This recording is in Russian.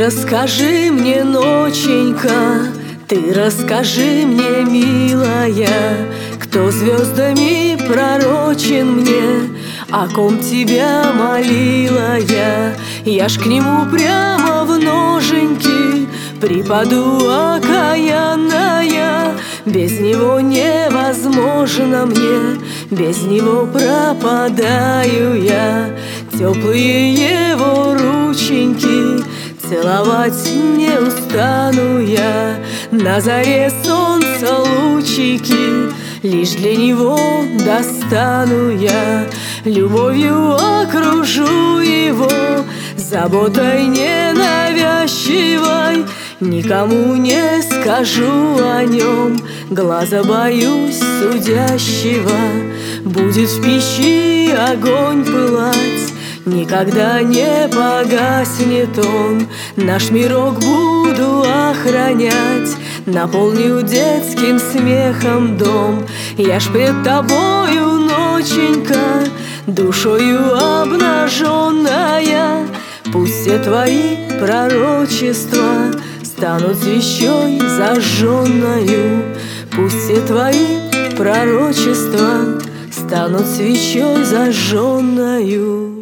расскажи мне, ноченька, ты расскажи мне, милая, кто звездами пророчен мне, о ком тебя молила я. Я ж к нему прямо в ноженьки припаду, окаянная. Без него невозможно мне, без него пропадаю я. Теплые его рученьки целовать не устану я. На заре солнца лучики лишь для него достану я. Любовью окружу его, заботой ненавязчивой. Никому не скажу о нем, глаза боюсь судящего. Будет в печи огонь пылать, никогда не погаснет он. Наш мирок буду охранять, наполню детским смехом дом. Я ж пред тобою, ноченька, душою обнаженная. Пусть все твои пророчества станут свечой зажженною. Пусть все твои пророчества станут свечой зажженною.